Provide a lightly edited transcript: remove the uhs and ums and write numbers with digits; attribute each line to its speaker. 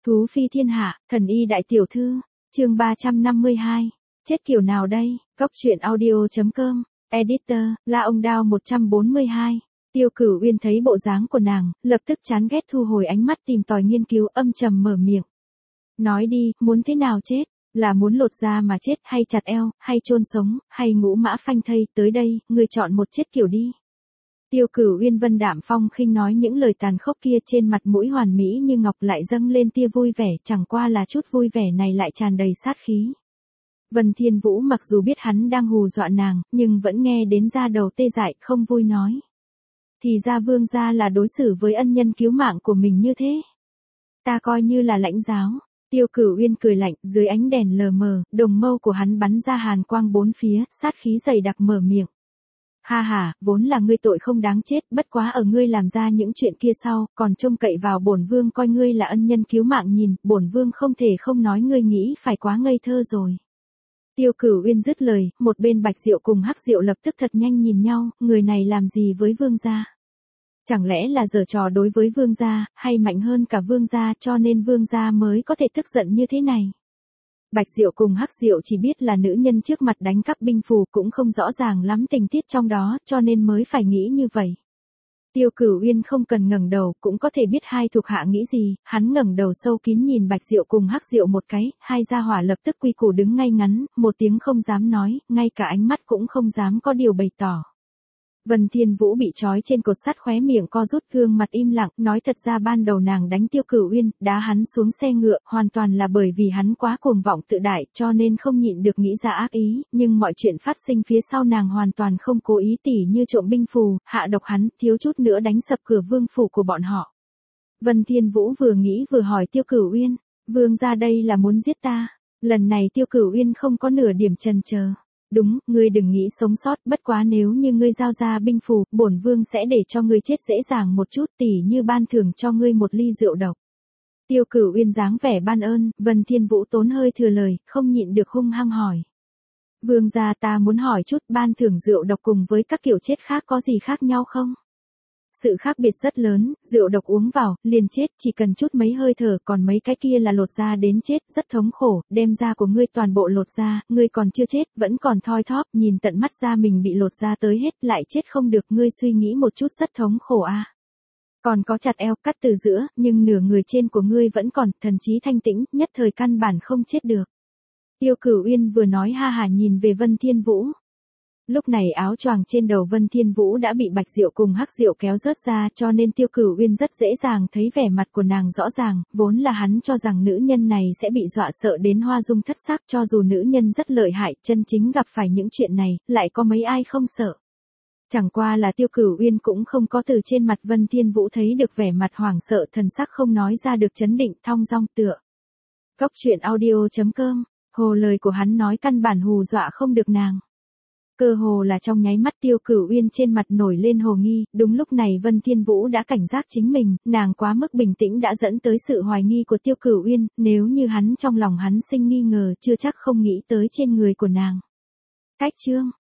Speaker 1: Thú phi thiên hạ, thần y đại tiểu thư, chương 352, chết kiểu nào đây, góc truyện audio.com, editor, La Ông Đao 142. Tiêu Cửu Uyên thấy bộ dáng của nàng, lập tức chán ghét thu hồi ánh mắt tìm tòi nghiên cứu, âm trầm mở miệng. Nói đi, muốn thế nào chết, là muốn lột da mà chết hay chặt eo, hay chôn sống, hay ngũ mã phanh thây, tới đây, ngươi chọn một chết kiểu đi. Tiêu Cửu Uyên vân đạm phong khinh nói những lời tàn khốc kia, trên mặt mũi hoàn mỹ như ngọc lại dâng lên tia vui vẻ, chẳng qua là chút vui vẻ này lại tràn đầy sát khí. Vân Thiên Vũ mặc dù biết hắn đang hù dọa nàng, nhưng vẫn nghe đến da đầu tê dại, không vui nói. Thì ra vương gia là đối xử với ân nhân cứu mạng của mình như thế. Ta coi như là lãnh giáo. Tiêu Cửu Uyên cười lạnh, dưới ánh đèn lờ mờ, đồng mâu của hắn bắn ra hàn quang bốn phía, sát khí dày đặc mở miệng. Ha ha, vốn là ngươi tội không đáng chết, bất quá ở ngươi làm ra những chuyện kia sau, còn trông cậy vào bổn vương coi ngươi là ân nhân cứu mạng, nhìn, bổn vương không thể không nói ngươi nghĩ phải quá ngây thơ rồi. Tiêu Cửu Uyên dứt lời, một bên Bạch Diệu cùng Hắc Diệu lập tức thật nhanh nhìn nhau, người này làm gì với vương gia? Chẳng lẽ là giở trò đối với vương gia, hay mạnh hơn cả vương gia cho nên vương gia mới có thể tức giận như thế này? Bạch Diệu cùng Hắc Diệu chỉ biết là nữ nhân trước mặt đánh cắp binh phù, cũng không rõ ràng lắm tình tiết trong đó, cho nên mới phải nghĩ như vậy. Tiêu Cửu Uyên không cần ngẩng đầu cũng có thể biết hai thuộc hạ nghĩ gì, hắn ngẩng đầu sâu kín nhìn Bạch Diệu cùng Hắc Diệu một cái, hai gia hỏa lập tức quy củ đứng ngay ngắn, một tiếng không dám nói, ngay cả ánh mắt cũng không dám có điều bày tỏ. Vân Thiên Vũ bị trói trên cột sắt, khóe miệng co rút, gương mặt im lặng, nói thật ra ban đầu nàng đánh Tiêu Cửu Uyên, đá hắn xuống xe ngựa, hoàn toàn là bởi vì hắn quá cuồng vọng tự đại, cho nên không nhịn được nghĩ ra ác ý, nhưng mọi chuyện phát sinh phía sau nàng hoàn toàn không cố ý, tỉ như trộm binh phù, hạ độc hắn, thiếu chút nữa đánh sập cửa vương phủ của bọn họ. Vân Thiên Vũ vừa nghĩ vừa hỏi Tiêu Cửu Uyên, vương gia đây là muốn giết ta? Lần này Tiêu Cửu Uyên không có nửa điểm chần chờ. Đúng, ngươi đừng nghĩ sống sót, bất quá nếu như ngươi giao ra binh phù, bổn vương sẽ để cho ngươi chết dễ dàng một chút, tỉ như ban thưởng cho ngươi một ly rượu độc. Tiêu Cửu Uyên dáng vẻ ban ơn, Vân Thiên Vũ tốn hơi thừa lời, không nhịn được hung hăng hỏi. Vương gia, ta muốn hỏi chút, ban thưởng rượu độc cùng với các kiểu chết khác có gì khác nhau không? Sự khác biệt rất lớn, rượu độc uống vào, liền chết, chỉ cần chút mấy hơi thở, còn mấy cái kia là lột da đến chết, rất thống khổ, đem da của ngươi toàn bộ lột ra, ngươi còn chưa chết, vẫn còn thoi thóp, nhìn tận mắt da mình bị lột da tới hết, lại chết không được, ngươi suy nghĩ một chút, rất thống khổ à. Còn có chặt eo, cắt từ giữa, nhưng nửa người trên của ngươi vẫn còn, thần trí thanh tĩnh, nhất thời căn bản không chết được. Tiêu Cửu Uyên vừa nói ha hả nhìn về Vân Thiên Vũ. Lúc này áo choàng trên đầu Vân Thiên Vũ đã bị Bạch Diệu cùng Hắc Diệu kéo rớt ra, cho nên Tiêu Cửu Uyên rất dễ dàng thấy vẻ mặt của nàng rõ ràng, vốn là hắn cho rằng nữ nhân này sẽ bị dọa sợ đến hoa dung thất sắc, cho dù nữ nhân rất lợi hại, chân chính gặp phải những chuyện này, lại có mấy ai không sợ. Chẳng qua là Tiêu Cửu Uyên cũng không có từ trên mặt Vân Thiên Vũ thấy được vẻ mặt hoảng sợ, thần sắc không nói ra được chấn định, thong dong tựa. Góc truyện audio.com, hồ lời của hắn nói căn bản hù dọa không được nàng. Cơ hồ là trong nháy mắt Tiêu Cửu Uyên trên mặt nổi lên hồ nghi, đúng lúc này Vân Thiên Vũ đã cảnh giác chính mình, nàng quá mức bình tĩnh đã dẫn tới sự hoài nghi của Tiêu Cửu Uyên, nếu như hắn trong lòng hắn sinh nghi ngờ chưa chắc không nghĩ tới trên người của nàng. Cách chương